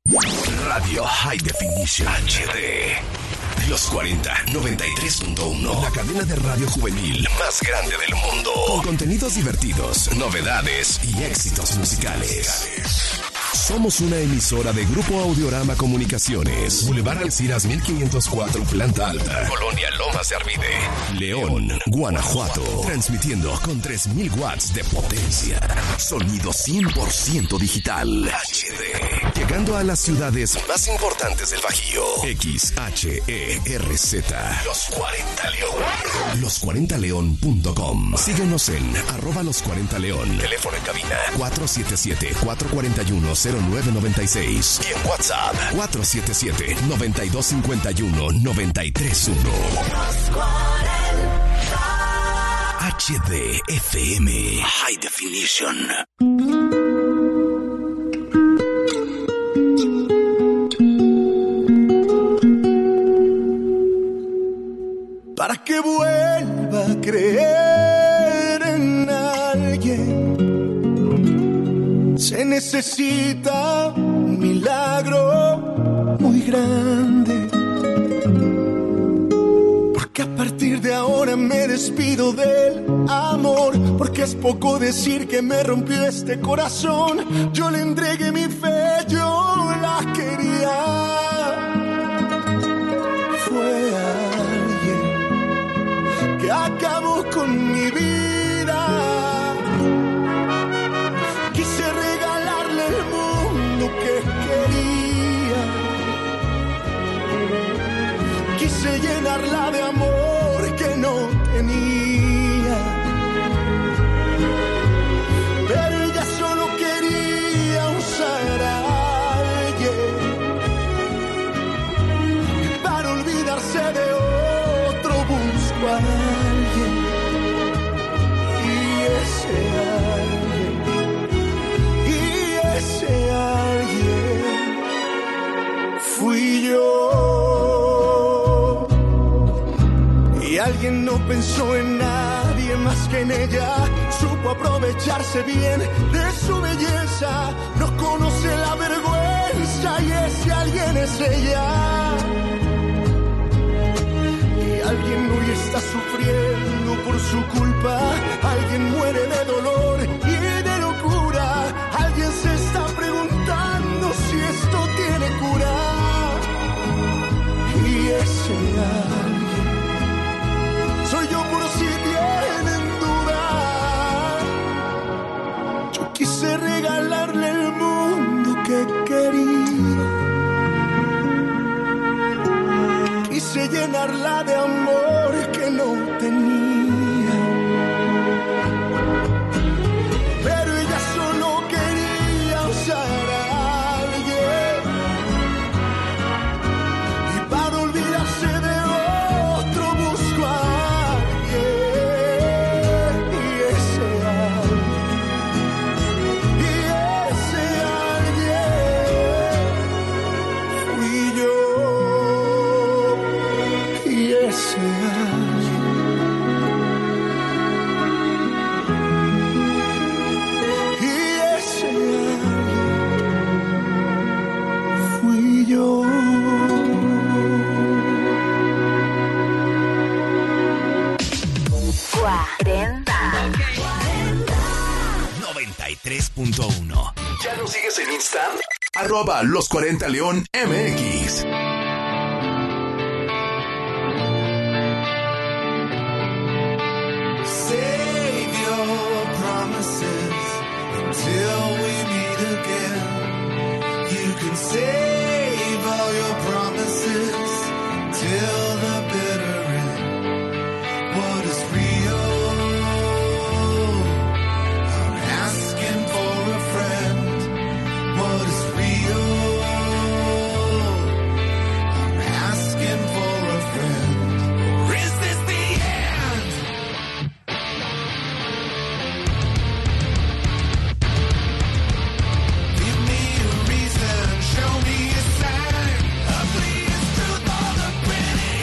Radio High Definition HD. Los 40, 93.1. La cadena de radio juvenil más grande del mundo. Con contenidos divertidos, novedades y éxitos musicales. Somos una emisora de Grupo Audiorama Comunicaciones. Boulevard Alciras 1504, Planta Alta. Colonia Lomas de Arvide, León, Guanajuato. Transmitiendo con 3000 watts de potencia. Sonido 100% digital. HD. Llegando a las ciudades más importantes del Bajío. XHERZ. Los 40 León. Los40león.com. Síguenos en @los40león. Teléfono en cabina 477-441-0996. Y en WhatsApp 477-9251-931. HDFM High Definition. Para que vuelva a creer en alguien, se necesita un milagro muy grande. Porque a partir de ahora me despido del amor, porque es poco decir que me rompió este corazón. Yo le entregué mi fe, yo la quería. Fue que acabó con mi vida. Quise regalarle el mundo que quería. Quise llenarla de amor que no tenía. Pero ella solo quería usar a alguien para olvidarse de otro. Busco a alguien, y ese alguien fui yo. Y alguien no pensó en nadie más que en ella. Supo aprovecharse bien de su belleza. No conoce la vergüenza, y ese alguien es ella. Alguien hoy está sufriendo por su culpa. Alguien muere de dolor y de locura. Alguien se está preguntando si esto tiene cura. Y ese alguien soy yo por si tienen duda. Yo quise regalarle el mundo que quería. Quise llenarla de amor que no tenía. Pero ella solo quería usar a alguien, y para olvidarse de otro busco a alguien. Y ese alguien fui yo. Fui yo. 93.1. ¿Ya nos sigues en Insta? @los40león MX. Till we meet again, you can save all your promises till the bitter end. What is real? I'm asking for a friend. What is real? I'm asking for a friend. Or is this the end? Show me a sign, a please truth or the pretty.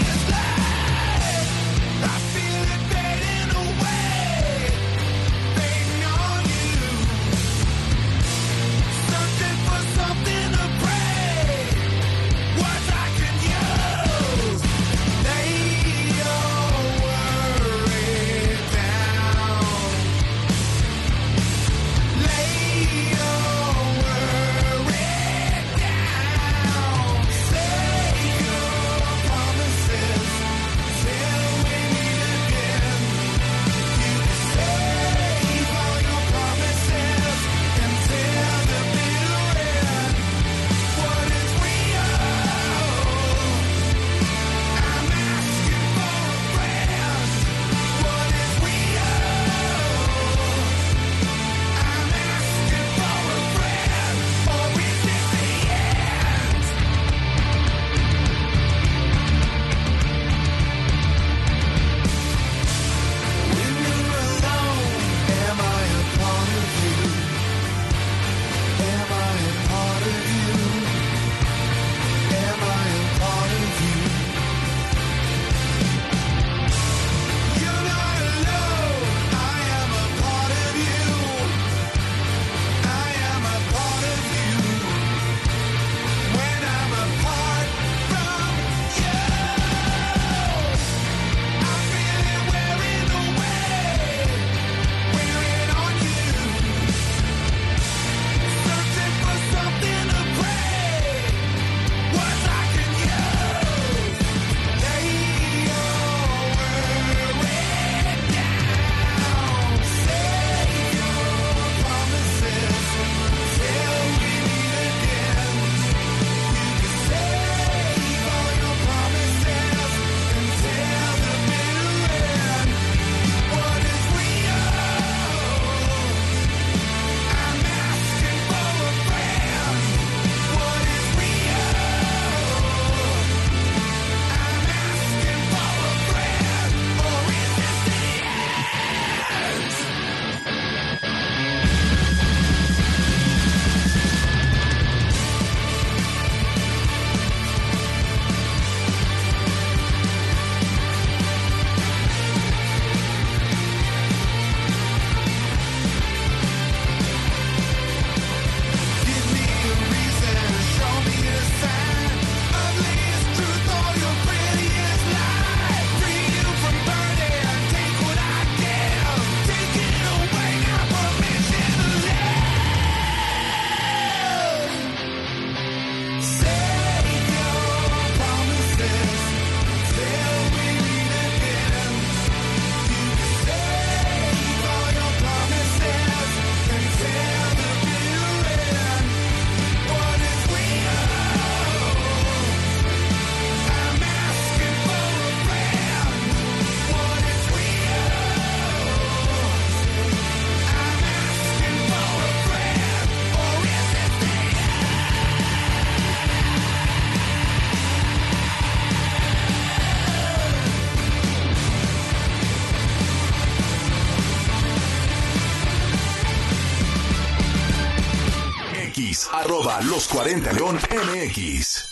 Los 40 León MX.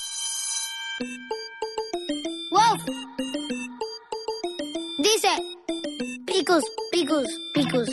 ¡Wow! Dice: picus, picus, picus.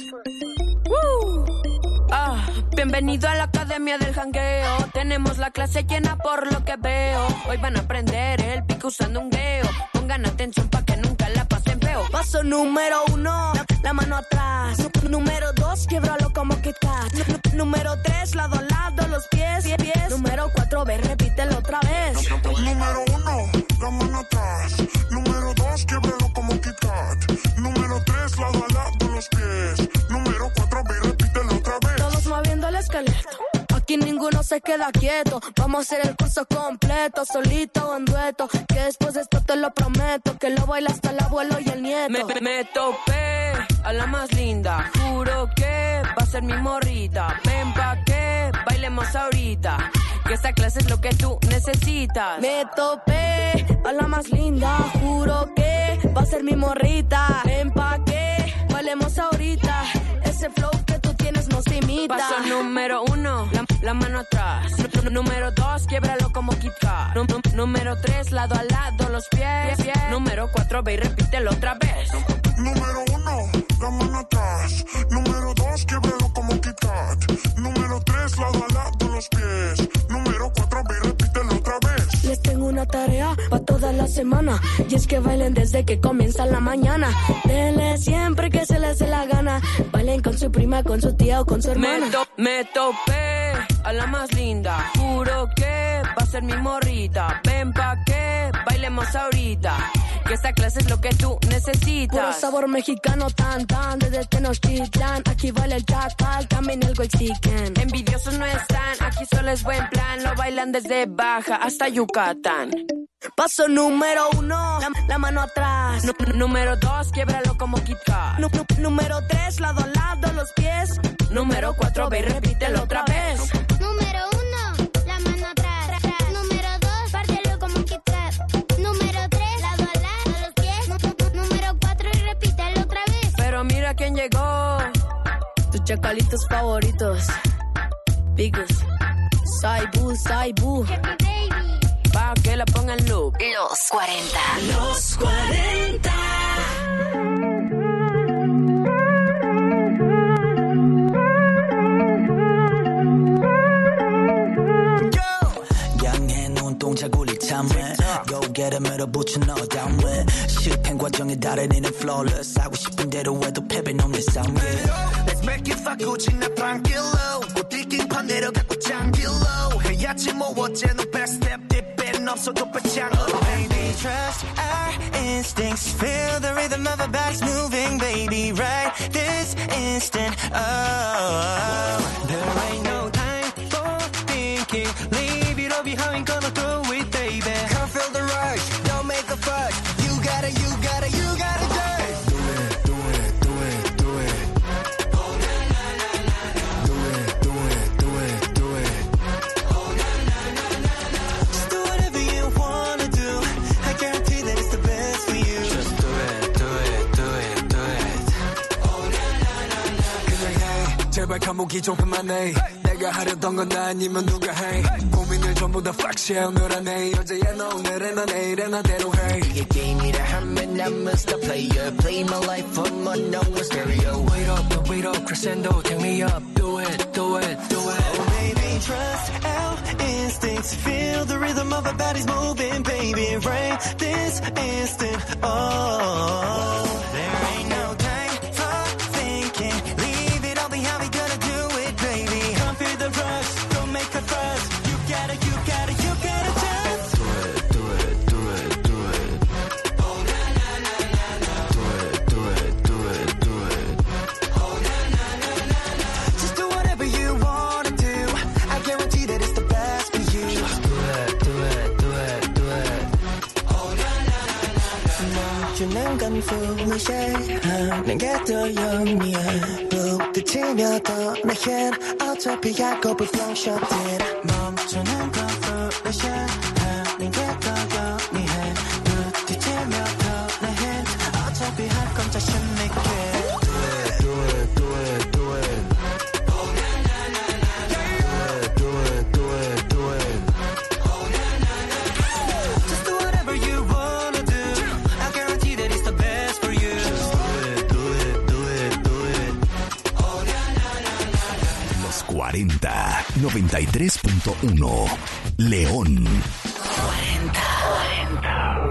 Bienvenido a la academia del jangueo. Tenemos la clase llena por lo que veo. Hoy van a aprender el pico usando un geo. Pongan atención pa' que nunca la pasen feo. Paso número 1, la mano atrás. Número 2, quiebralo como Kit Kat. Número 3, lado a lado, los pies. Número 4, ve, repítelo otra vez. Número 1, la mano atrás. Número 2, quiebralo como Kit Kat. Número 3, lado a lado, los pies. Número 4, ve, repítelo otra vez. Todos moviendo el esqueleto. Aquí ninguno se queda quieto. Vamos a hacer el curso completo, solito o en dueto. Que después de esto te lo prometo, que lo baila hasta el abuelo y el nieto. Me topé a la más linda. Juro que va a ser mi morrita. Ven pa' que bailemos ahorita, que esta clase es lo que tú necesitas. Me topé a la más linda. Juro que va a ser mi morrita. Ven pa' que bailemos ahorita. Ese flow que tú tienes nos imita. Paso número 1, la mano atrás. Número 2, quiebralo como Kit Kat. Número 3, lado a lado, los pies. Número 4, ve y repítelo otra vez. Número 1, la mano atrás. Número 2, quiebralo como Kit Kat. Número 3, lado a lado, los pies. Número 4, ve y repítelo otra vez. Les tengo una tarea para toda la semana, y es que bailen desde que comienza la mañana. Denle siempre que se les dé la gana. Bailen con su prima, con su tía o con su hermana. Me topé a la más linda. Juro que va a ser mi morrita. Ven pa' que bailemos ahorita, que esta clase es lo que tú necesitas. Puro sabor mexicano, tan, desde Tenochtitlan. Aquí baila el chacal, también el Huexicán. Envidiosos no están, aquí solo es buen plan. Lo bailan desde Baja hasta Yucatán. Paso número 1, la mano atrás. Número 2, quiebralo como Kit Kat. Número 3, lado a lado, los pies. Número 4, ve y repítelo otra vez. Número 1, la mano atrás. Número 2, pártelo como Kit Kat. Número 3, lado a lado, los pies. Número 4, y repítelo otra vez. Pero mira quién llegó. Tus chacalitos favoritos. Picus. Saibu, Saibu. Pa' que la ponga en loop. Los 40. Los 40. 양의 눈동자굴이 참해 고개를 밀어붙여 너 담왜 실패 과정에 달인은 flawless 하고 싶은 대로 해도 패배는 없는 싸움 Let's make it fuck 우진 나 tranquilo 꽃들긴 판대로 갖고 장길로 해야지 뭐 어째 no back step 뒷배는 없어도 배짱 Baby trust our instincts feel the rhythm of our bodies moving baby right this instant oh there ain't no time for thinking leave it all behind gonna do it baby can't feel the rush don't make a fuss you gotta do it do it do it do it do it oh na na na na na do it do it do it do it oh na na na na na just do whatever you wanna do I guarantee that it's the best for you just do it do it do it do it oh na na na na 그냥 해 제발 감옥이 좀 그만해 내가 하려던 건 나 아니면 누가 해 고민을 전부 다 fuck shit 오늘 안해 어제야 너 오늘은 너 내일은 나대로 해 이게 게임이라 하면 I'm a star player play my life on my number stereo wait up crescendo take me up do it do it do it oh baby trust our instincts feel the rhythm of our bodies moving baby right this instant oh there ain't no time for thinking leave it all behind we gonna do it baby can't feel the rush don't make a fuss you gotta just do it do it do it do it oh na na na na na do it do it do it do it oh na na na na na just do whatever you wanna do I guarantee that it's the best for you just do it do it do it do it oh na na na na 멈추는 건 foolish해 내게 더 영리해 부딪히며 떠나긴 어차피 약업을 long-shot 멈추는 건 foolish해 내게 더 영리해 부딪히며 떠나긴 어차피 할 건 자신 있게 do it do it do it do it oh na na na na na do it do it do it do 40 93.1 León. 40.